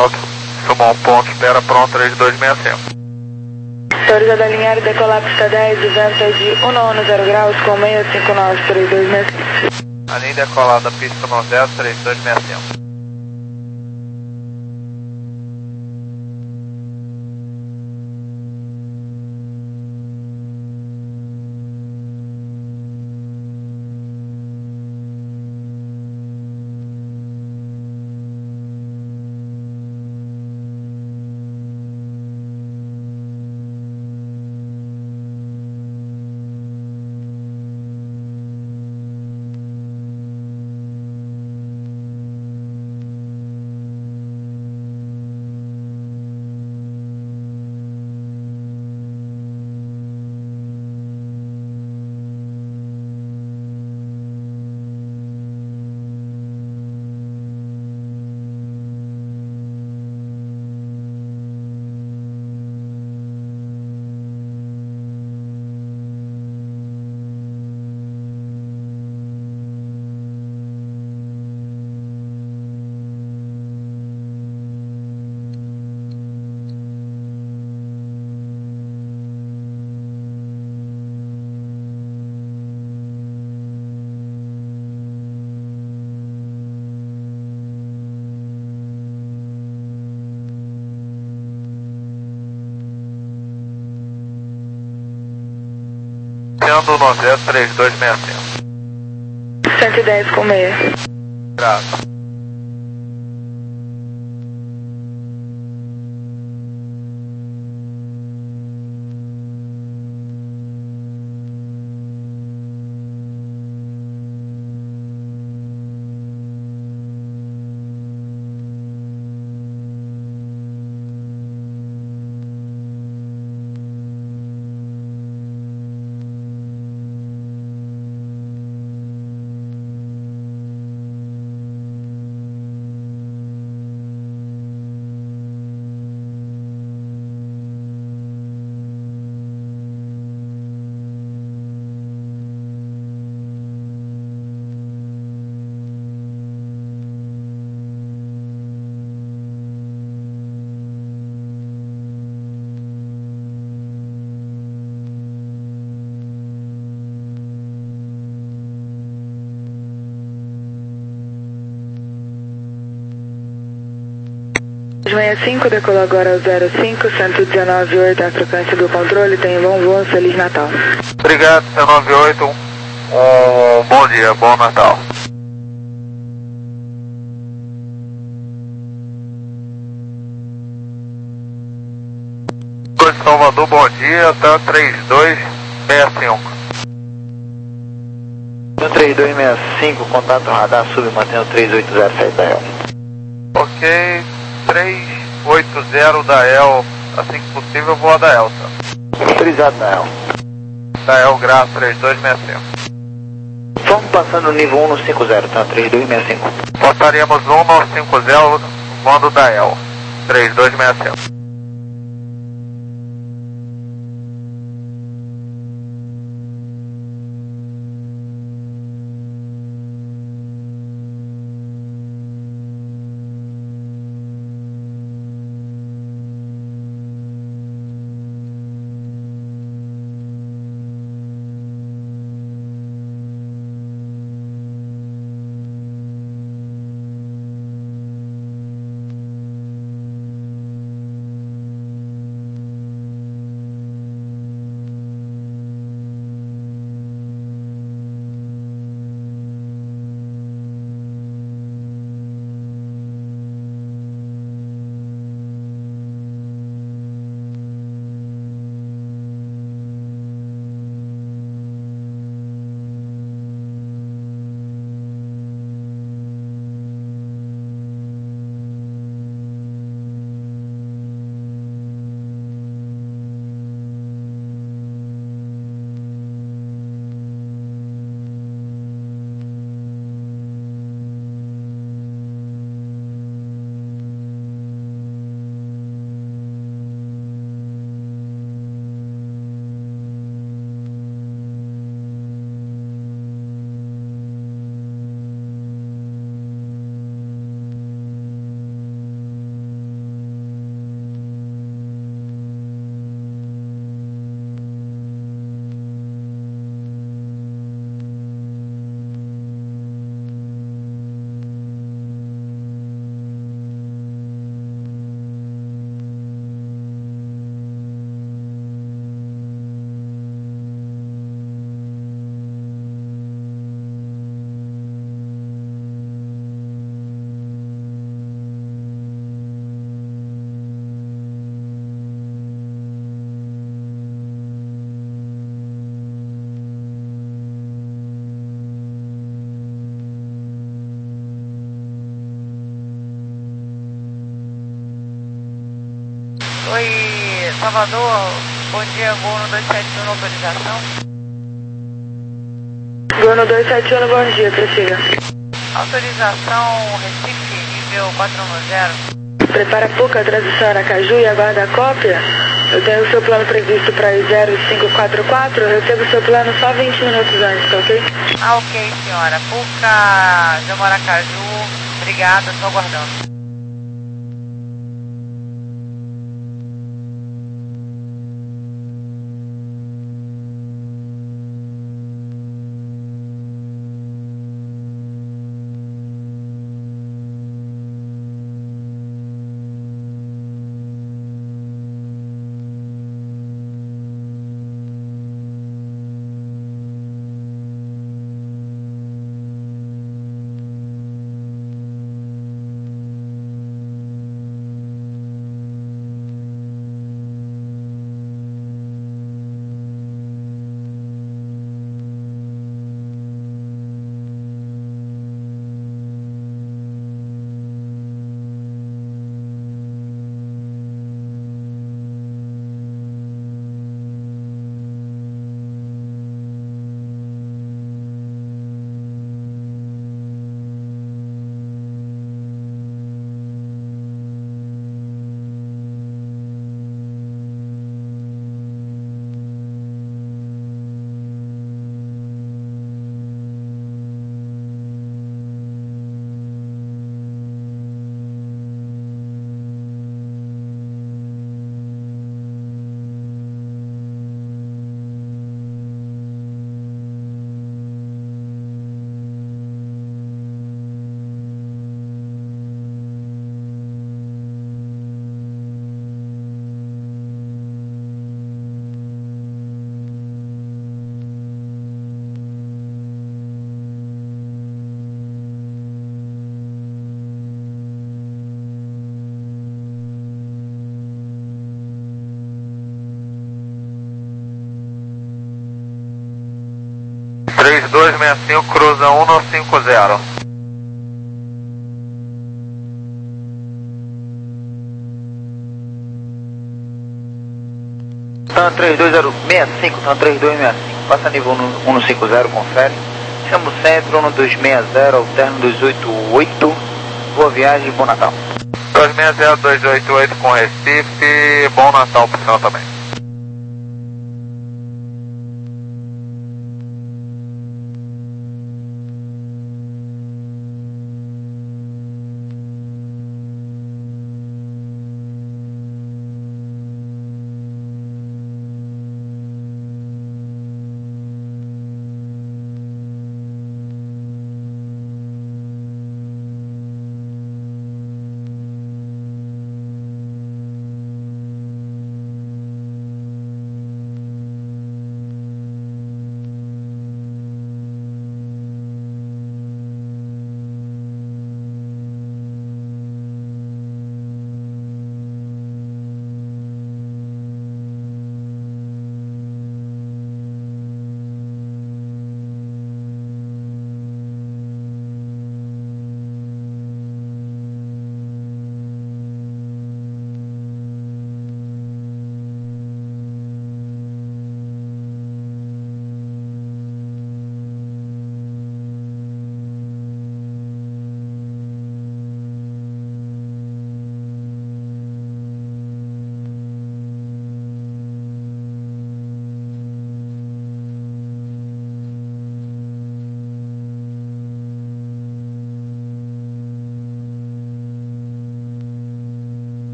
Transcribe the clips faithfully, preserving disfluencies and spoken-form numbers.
Fox, Sumon ponto, espera pronto, três dois seis cinco. Autorizado a alinhar e decolar pista dez, duzentos de um nove zero graus com seis cinco nove, três dois seis cinco. Alinha decolada, pista nove zero, três dois seis cinco. Sendo nove zero, três dois seis cinco. cento e dez com meia. Graças. seis cinco, decolou agora ao zero cinco, cento e dezenove ponto oito, a frequência do controle, tem bom voo, Feliz Natal. Obrigado, C nove oito, um bom dia, bom Natal. De Salvador, bom dia, tá três dois seis cinco. três dois seis cinco, contato radar, sub, mantendo três oito zero sete da E L. Ok, três oito zero da E L, assim que possível, vou a da Elsa. Autorizado da E L. Da E L, graça, três dois seis cinco. Estamos passando o nível um no cinco zero, tá? três dois seis cinco. Passaríamos um no cinco zero, mando da E L, três dois seis cinco. Salvador, bom dia, voo no dois sete um, autorização. Voo no dois sete um, bom dia, prossiga. Autorização Recife, nível quatro um zero. Prepara pouca transição Aracaju e aguarda a cópia. Eu tenho o seu plano previsto para zero cinco quatro quatro, eu recebo o seu plano só vinte minutos antes, tá ok? Ah, ok, senhora. Puca, Jamo Aracaju, obrigada, estou aguardando. três dois seis cinco, cruza um nove cinco zero. Tan três dois zero seis cinco, Tan três dois seis cinco, passa nível um nove cinco zero, confere. Chama o centro, um dois seis zero, alterno dois oito oito, boa viagem, bom Natal. dois seis zero, dois oito oito com Recife, bom Natal pro senhor também.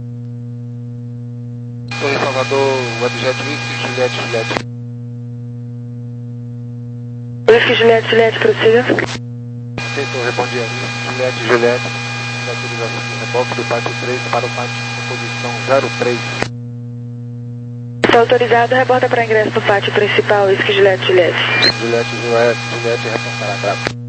Torre Salvador, Webjet Wix, Juliette, Juliette. Whisky Juliette, Juliette, prossiga. Ok, Torre, bom dia. Juliette, Juliette, autorização de reboque do pátio três para o pátio com posição zero três. Está autorizado, reporta para ingresso no pátio principal, Whisky Juliette, Juliette. Juliette, Juliette, Juliette, reportará, grave.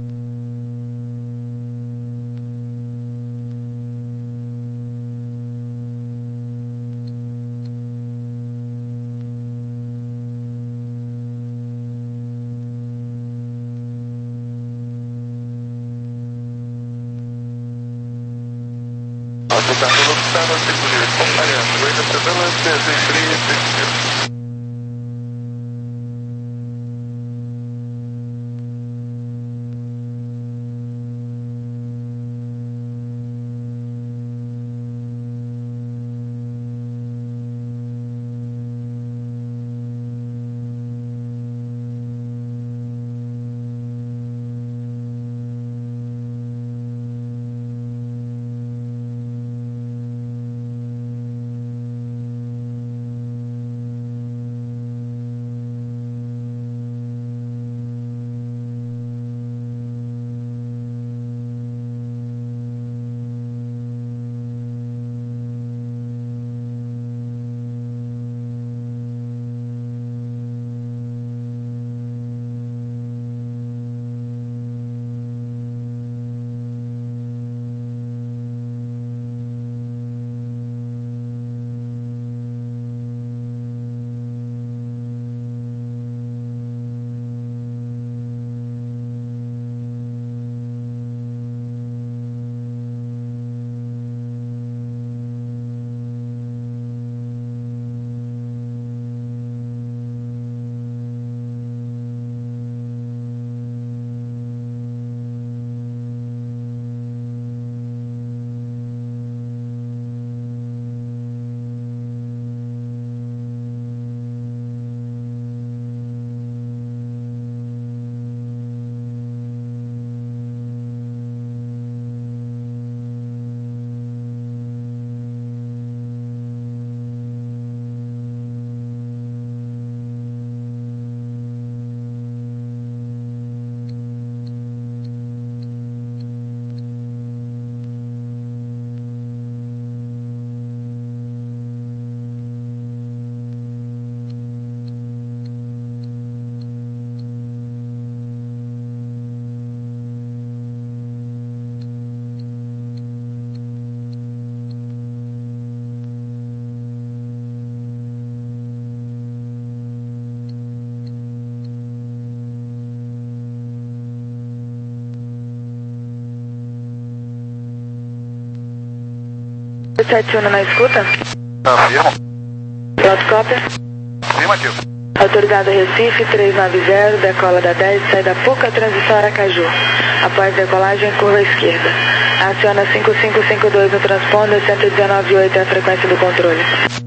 sete um na escuta? Afirmo. Pronto, cópia. Afirmativo. Autorizado Recife, trezentos e noventa, decola da dez, sai da Puca, transição Aracaju. Após decolagem, curva esquerda. Aciona cinco cinco cinco dois no transponder, cento e dezenove vírgula oito é a frequência do controle.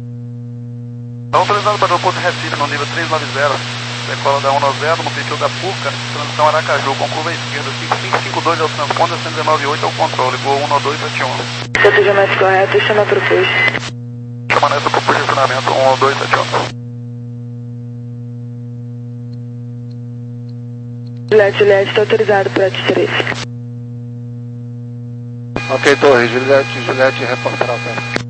Está autorizado para o aeroporto Recife, no nível trezentos e noventa. Decola da cento e noventa, no perfil da Puca, transição Aracaju, com curva esquerda. cinco cinco cinco dois é o transponder, cento e dezenove vírgula oito é o controle. Gol um dois sete um. Procedimento correto, chama para o push. Chama nessa para o posicionamento um dois sete um. Juliette, Juliette, está autorizado para T três. Ok, Torre, Juliette, Juliette, reportará o tempo.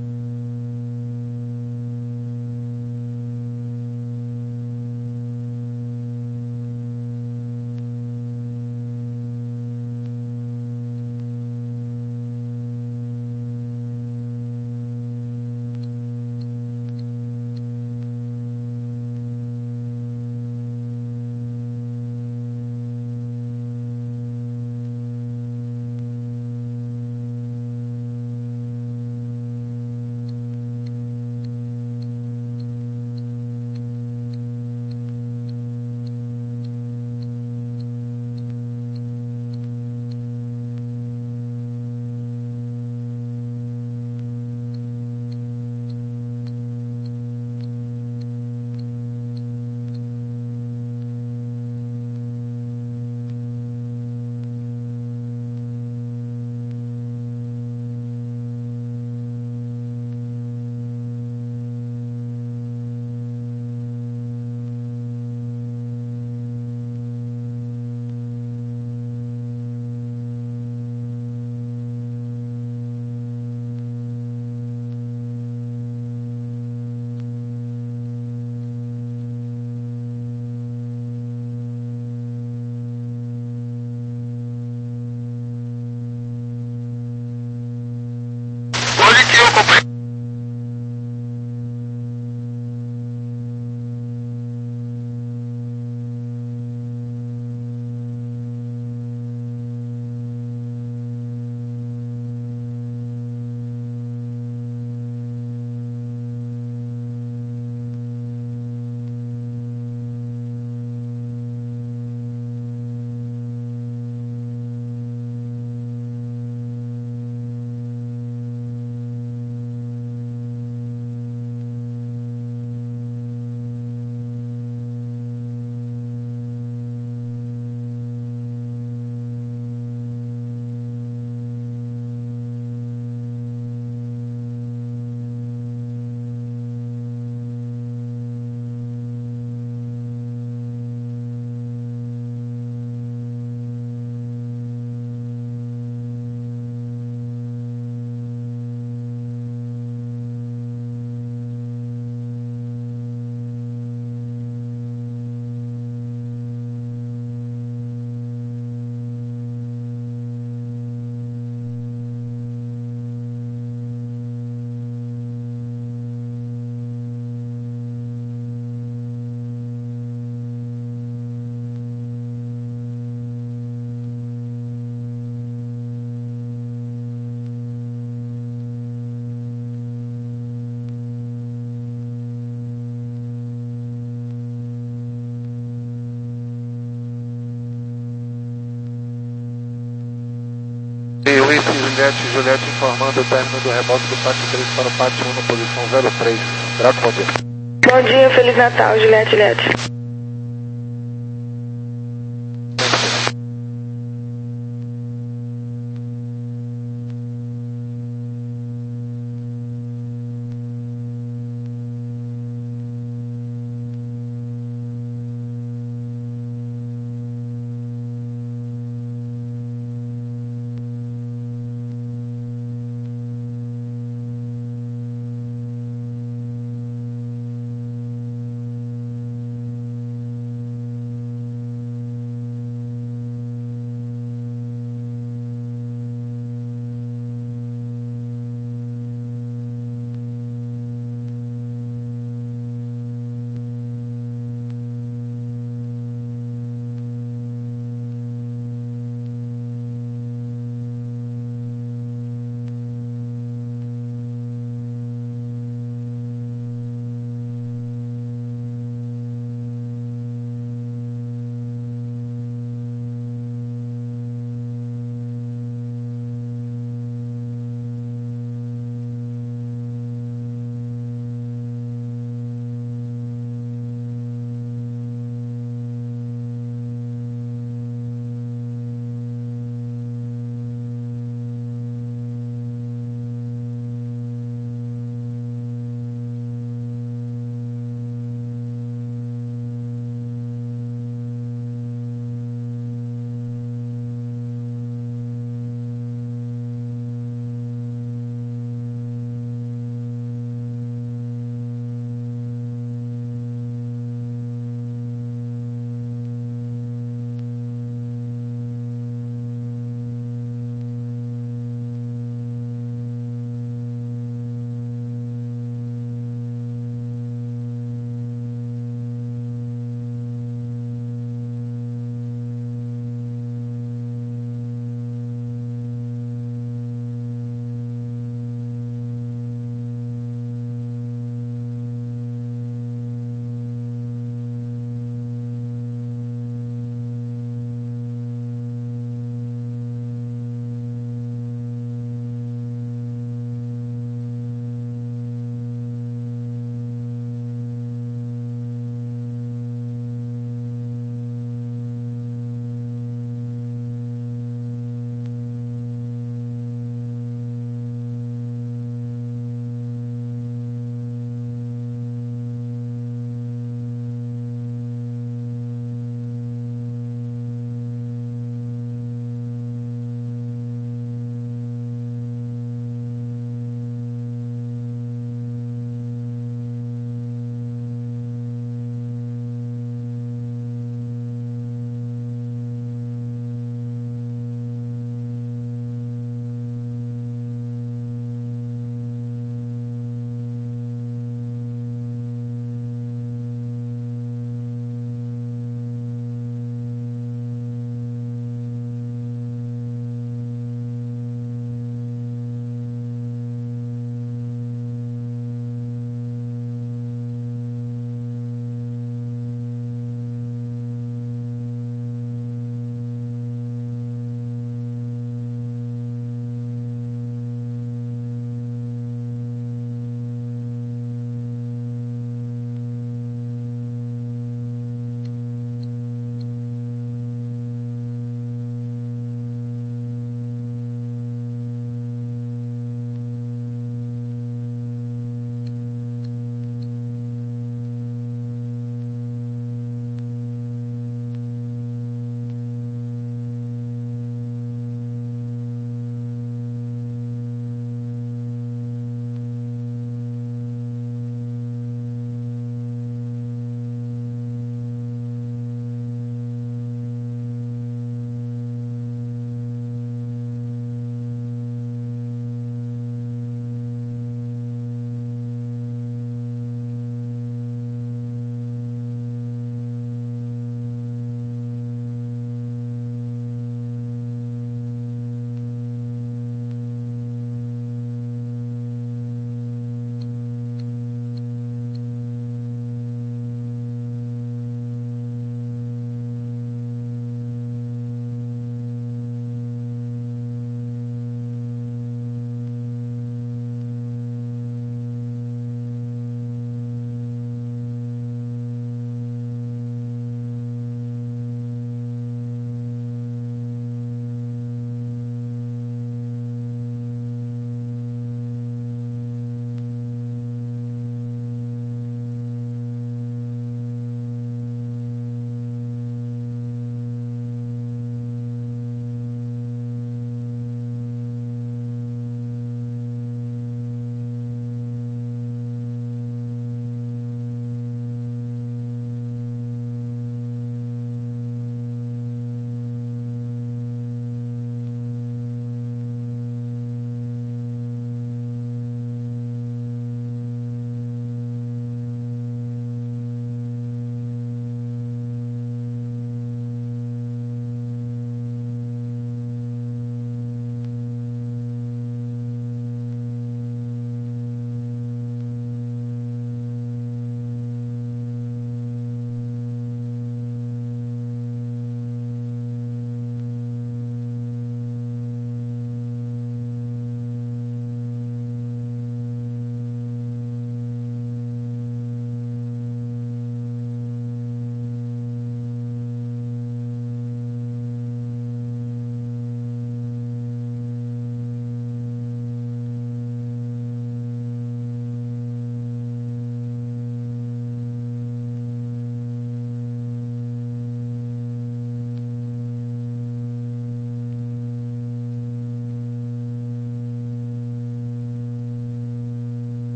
Juliette, Juliette informando o término do reboque do pátio três para o pátio um na posição zero três. Grato, bom dia. Bom dia, Feliz Natal, Juliette, Juliette.